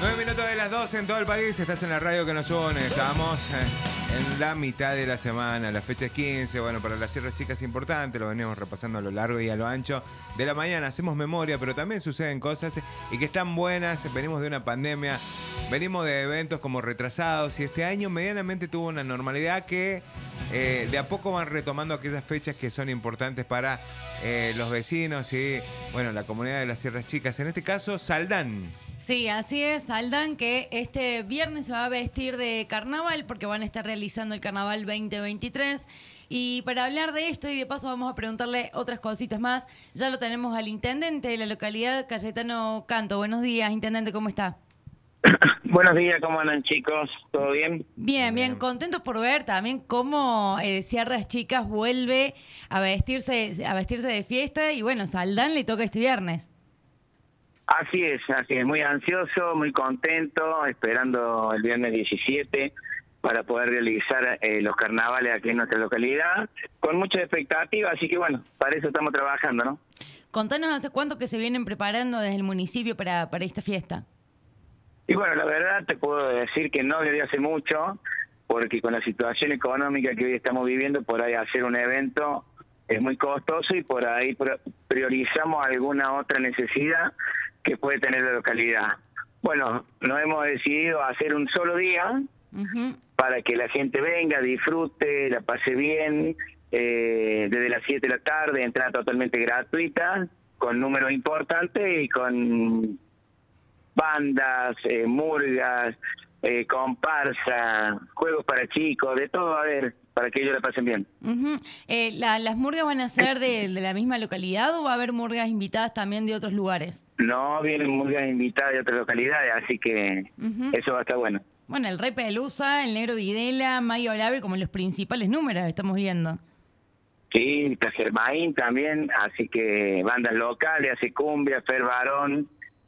9 minutos de las 12 en todo el país. Estás en la radio que nos une. Estamos en la mitad de la semana. La fecha es 15. Bueno, para las Sierras Chicas es importante. Lo venimos repasando a lo largo y a lo ancho de la mañana. Hacemos memoria, pero también suceden cosas y que están buenas. Venimos de una pandemia. Venimos de eventos como retrasados. Y este año medianamente tuvo una normalidad que de a poco van retomando aquellas fechas que son importantes para los vecinos y, bueno, la comunidad de las Sierras Chicas. En este caso, Saldán. Sí, así es, Aldán, que este viernes se va a vestir de carnaval porque van a estar realizando el carnaval 2023. Y para hablar de esto y de paso vamos a preguntarle otras cositas más, ya lo tenemos al intendente de la localidad, Cayetano Canto. Buenos días, intendente, ¿cómo está? Buenos días, ¿cómo andan, chicos? ¿Todo bien? Bien, contentos por ver también cómo Sierras Chicas vuelve a vestirse de fiesta y bueno, Saldán le toca este viernes. Así es, muy ansioso, muy contento, esperando el viernes 17 para poder realizar los carnavales aquí en nuestra localidad, con mucha expectativa, así que bueno, para eso estamos trabajando, ¿no? Contanos hace cuánto que se vienen preparando desde el municipio para esta fiesta. Y bueno, la verdad te puedo decir que no desde hace mucho, porque con la situación económica que hoy estamos viviendo, por ahí hacer un evento es muy costoso y por ahí priorizamos alguna otra necesidad que puede tener la localidad. Bueno, nos hemos decidido hacer un solo día para que la gente venga, disfrute, la pase bien, desde las 7 de la tarde, entrada totalmente gratuita, con números importantes y con bandas, murgas, comparsa, juegos para chicos, de todo a ver, para que ellos la pasen bien. ¿Las murgas van a ser de la misma localidad o va a haber murgas invitadas también de otros lugares? No, vienen murgas invitadas de otras localidades, así que eso va a estar bueno. Bueno, el Rey Pelusa, el Negro Videla, Mayo Olave, como los principales números estamos viendo. Sí, está Germain también, así que bandas locales, hace cumbia, Fer Barón.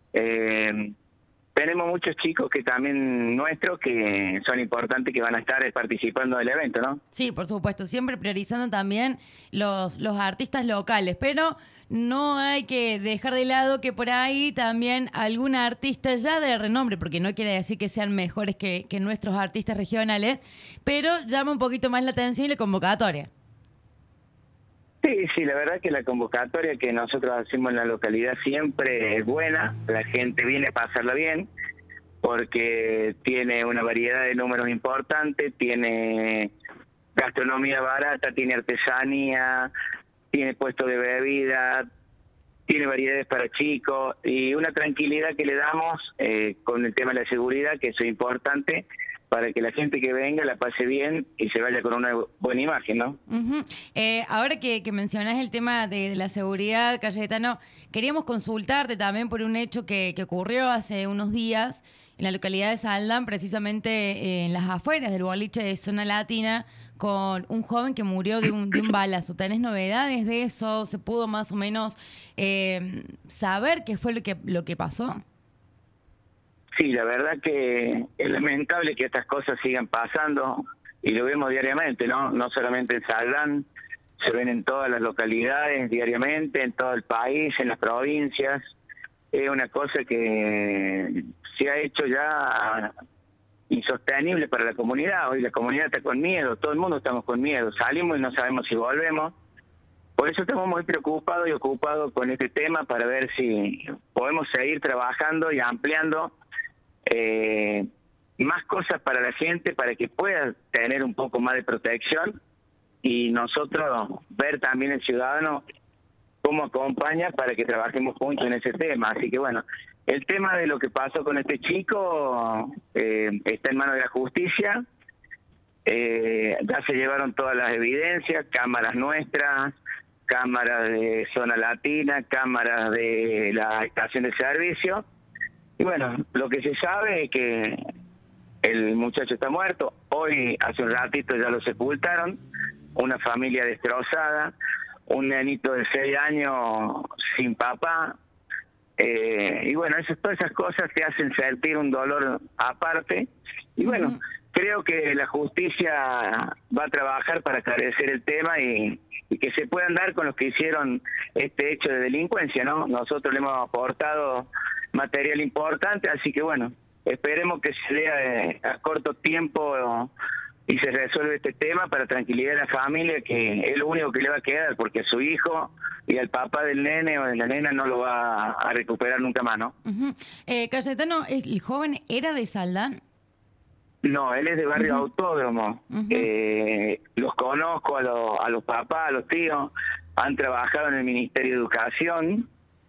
Tenemos muchos chicos que también nuestros que son importantes que van a estar participando del evento, ¿no? Sí, por supuesto, siempre priorizando también los artistas locales, pero no hay que dejar de lado que por ahí también algún artista ya de renombre, porque no quiere decir que sean mejores que nuestros artistas regionales, pero llama un poquito más la atención y la convocatoria. Sí, la verdad que la convocatoria que nosotros hacemos en la localidad siempre es buena, la gente viene a pasarla bien, porque tiene una variedad de números importantes, tiene gastronomía barata, tiene artesanía, tiene puestos de bebida, tiene variedades para chicos y una tranquilidad que le damos con el tema de la seguridad, que eso es importante, para que la gente que venga la pase bien y se vaya con una buena imagen, ¿no? Ahora que mencionás el tema de la seguridad, Cayetano, queríamos consultarte también por un hecho que ocurrió hace unos días en la localidad de Saldán, precisamente en las afueras del boliche de Zona Latina, con un joven que murió de un balazo. ¿Tenés novedades de eso? ¿Se pudo más o menos saber qué fue lo que pasó? Sí, la verdad que es lamentable que estas cosas sigan pasando y lo vemos diariamente, ¿no? No solamente en Saldán, se ven en todas las localidades diariamente, en todo el país, en las provincias. Es una cosa que se ha hecho ya insostenible para la comunidad. Hoy la comunidad está con miedo, todo el mundo estamos con miedo. Salimos y no sabemos si volvemos. Por eso estamos muy preocupados y ocupados con este tema para ver si podemos seguir trabajando y ampliando más cosas para la gente, para que pueda tener un poco más de protección y nosotros ver también el ciudadano cómo acompaña para que trabajemos juntos en ese tema. Así que bueno, el tema de lo que pasó con este chico está en manos de la justicia. Ya se llevaron todas las evidencias, cámaras nuestras, cámaras de Zona Latina, cámaras de la estación de servicio. Y bueno, lo que se sabe es que el muchacho está muerto. Hoy, hace un ratito, ya lo sepultaron. Una familia destrozada, un nenito de 6 años sin papá. Y bueno, todas esas cosas te hacen sentir un dolor aparte. Y bueno, creo que la justicia va a trabajar para esclarecer el tema y que se puedan dar con los que hicieron este hecho de delincuencia, ¿no? Nosotros le hemos aportado material importante, así que bueno, esperemos que se dé a corto tiempo y se resuelve este tema para tranquilidad de la familia, que es lo único que le va a quedar, porque a su hijo y al papá del nene o de la nena no lo va a recuperar nunca más, ¿no? Uh-huh. Cayetano, ¿el joven era de Saldán? No, él es de Barrio Autódromo. Los conozco a los papás, a los tíos, han trabajado en el Ministerio de Educación,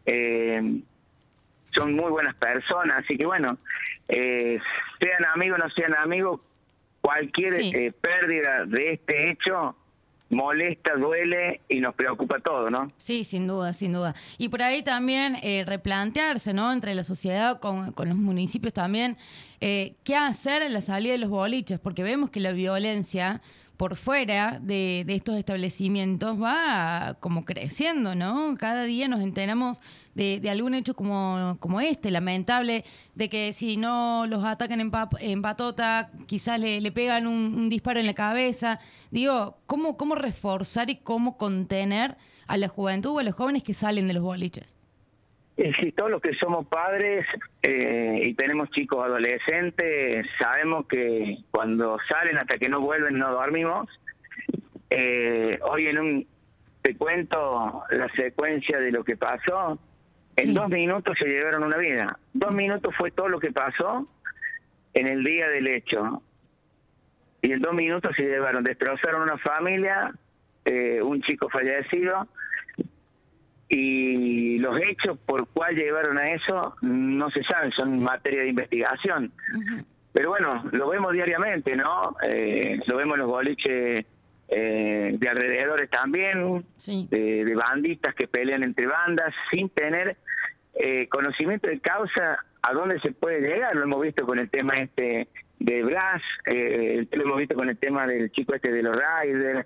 son muy buenas personas, así que bueno, sean amigos o no sean amigos, cualquier pérdida de este hecho molesta, duele y nos preocupa todo, ¿no? Sí, sin duda, sin duda. Y por ahí también replantearse, ¿no? Entre la sociedad, con los municipios también, qué hacer en la salida de los boliches, porque vemos que la violencia por fuera de estos establecimientos va como creciendo, ¿no? Cada día nos enteramos de algún hecho como este, lamentable, de que si no los atacan en patota, quizás le pegan un disparo en la cabeza. Digo, ¿cómo reforzar y cómo contener a la juventud o a los jóvenes que salen de los boliches? Si todos los que somos padres y tenemos chicos adolescentes, sabemos que cuando salen hasta que no vuelven no dormimos. Hoy te cuento la secuencia de lo que pasó. En 2 minutos se llevaron una vida. 2 minutos fue todo lo que pasó en el día del hecho. Y en 2 minutos se llevaron, destrozaron una familia, un chico fallecido. Y los hechos por cuál llevaron a eso no se saben, son materia de investigación. Pero bueno, lo vemos diariamente, ¿no? Lo vemos en los boliches de alrededores también, de bandistas que pelean entre bandas sin tener conocimiento de causa a dónde se puede llegar. Lo hemos visto con el tema de Blas, lo hemos visto con el tema del chico de los Riders,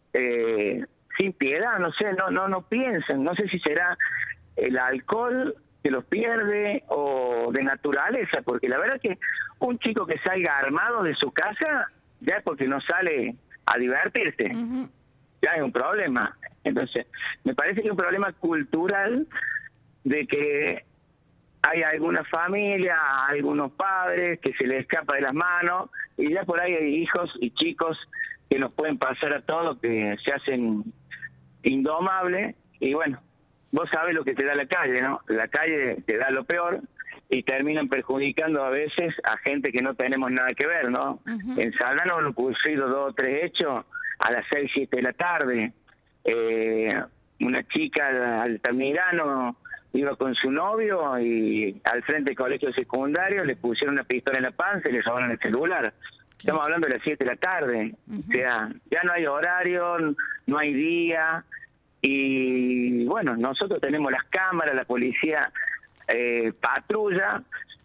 sin piedad, no sé, no piensan, no sé si será el alcohol que los pierde o de naturaleza, porque la verdad que un chico que salga armado de su casa, ya es porque no sale a divertirse, ya es un problema. Entonces, me parece que es un problema cultural de que hay alguna familia, algunos padres que se les escapa de las manos, y ya por ahí hay hijos y chicos que nos pueden pasar a todos, que se hacen indomables, y bueno, vos sabés lo que te da la calle, ¿no? La calle te da lo peor y terminan perjudicando a veces a gente que no tenemos nada que ver, ¿no? En Saldán han ocurrido 2 o 3 hechos a las 6, 7 de la tarde. Una chica Altamirano iba con su novio y al frente del colegio secundario le pusieron una pistola en la panza y le robaron el celular. Estamos hablando de las 7 de la tarde. O sea, ya no hay horario, no hay día. Y bueno, nosotros tenemos las cámaras, la policía patrulla,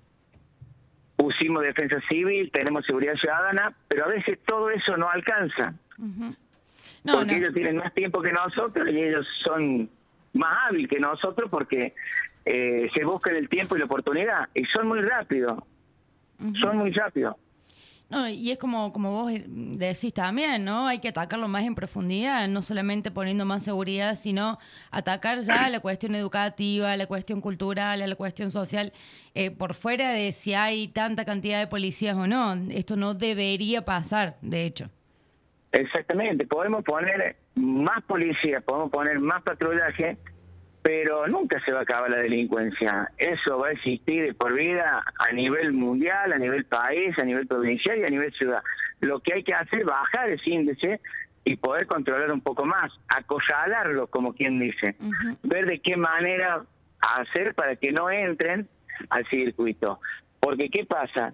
pusimos defensa civil, tenemos seguridad ciudadana, pero a veces todo eso no alcanza. Porque ellos tienen más tiempo que nosotros y ellos son más hábiles que nosotros porque se buscan el tiempo y la oportunidad. Y son muy rápidos. Son muy rápidos. No, y es como vos decís también, ¿no? Hay que atacarlo más en profundidad, no solamente poniendo más seguridad, sino atacar ya la cuestión educativa, la cuestión cultural, la cuestión social, por fuera de si hay tanta cantidad de policías o no. Esto no debería pasar, de hecho. Exactamente, podemos poner más policías, podemos poner más patrullaje, pero nunca se va a acabar la delincuencia. Eso va a existir de por vida a nivel mundial, a nivel país, a nivel provincial y a nivel ciudad. Lo que hay que hacer es bajar ese índice y poder controlar un poco más, acorralarlo, como quien dice, ver de qué manera hacer para que no entren al circuito. Porque ¿qué pasa?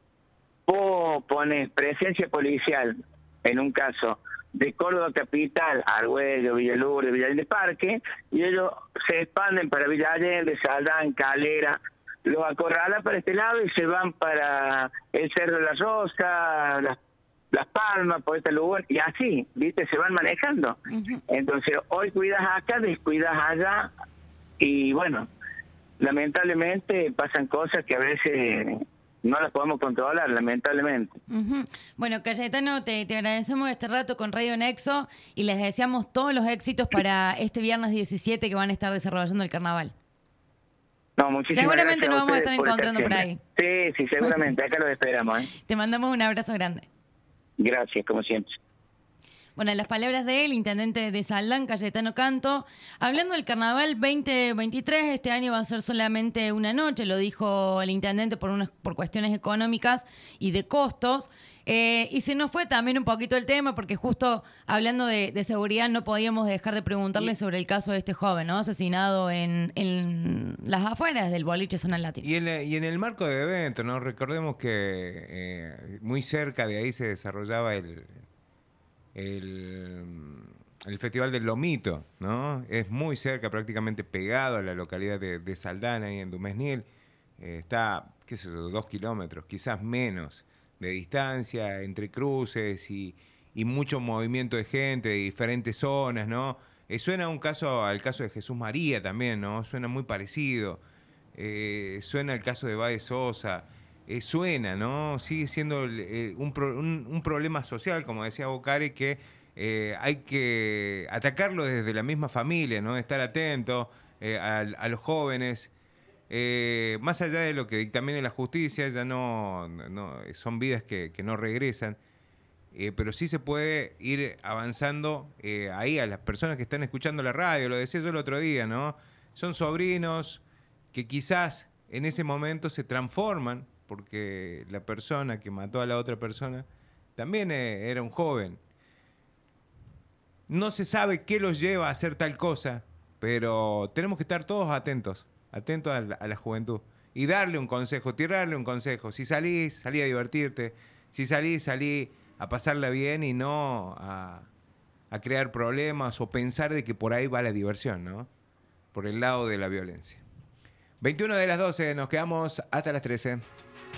Vos pones presencia policial, en un caso de Córdoba capital, Argüello, Villa Lourdes, Villa Allende Parque, y ellos se expanden para Villa Allende, Saldán, Calera, los acorralan para este lado y se van para el Cerro de la Rosa, Las Palmas, por este lugar, y así, ¿viste? Se van manejando. Entonces, hoy cuidas acá, descuidas allá, y bueno, lamentablemente pasan cosas que a veces no las podemos controlar, lamentablemente. Bueno, Cayetano, te agradecemos este rato con Radio Nexo y les deseamos todos los éxitos para este viernes 17 que van a estar desarrollando el carnaval. No, muchísimas Seguramente gracias nos vamos a ustedes estar por esta encontrando por agenda. ahí. Sí, seguramente. Acá los esperamos. Te mandamos un abrazo grande. Gracias, como siempre. Bueno, en las palabras del intendente de Saldán, Cayetano Canto, hablando del carnaval 2023, este año va a ser solamente una noche, lo dijo el intendente por cuestiones económicas y de costos. Y se nos fue también un poquito el tema, porque justo hablando de seguridad no podíamos dejar de preguntarle sobre el caso de este joven, ¿no? Asesinado en las afueras del boliche Zona Latina. Y en el marco de eventos, ¿no? Recordemos que muy cerca de ahí se desarrollaba el Festival del Lomito, ¿no? Es muy cerca, prácticamente pegado a la localidad de Saldana y en Dumesnil. Está, qué sé yo, 2 kilómetros, quizás menos de distancia, entre cruces y mucho movimiento de gente de diferentes zonas, ¿no? Suena al caso de Jesús María también, ¿no? Suena muy parecido. Suena el caso de Baez Sosa. Suena, ¿no? Sigue siendo un problema social, como decía Bocari, que hay que atacarlo desde la misma familia, ¿no? Estar atento a los jóvenes. Más allá de lo que dictamine la justicia, ya no son vidas que no regresan. Pero sí se puede ir avanzando ahí a las personas que están escuchando la radio. Lo decía yo el otro día, ¿no? Son sobrinos que quizás en ese momento se transforman, porque la persona que mató a la otra persona también era un joven. No se sabe qué los lleva a hacer tal cosa, pero tenemos que estar todos atentos a la juventud. Y darle un consejo, tirarle un consejo. Si salís, salí a divertirte. Si salí a pasarla bien y no a crear problemas o pensar de que por ahí va la diversión, ¿no? Por el lado de la violencia. 21 de las 12, nos quedamos hasta las 13.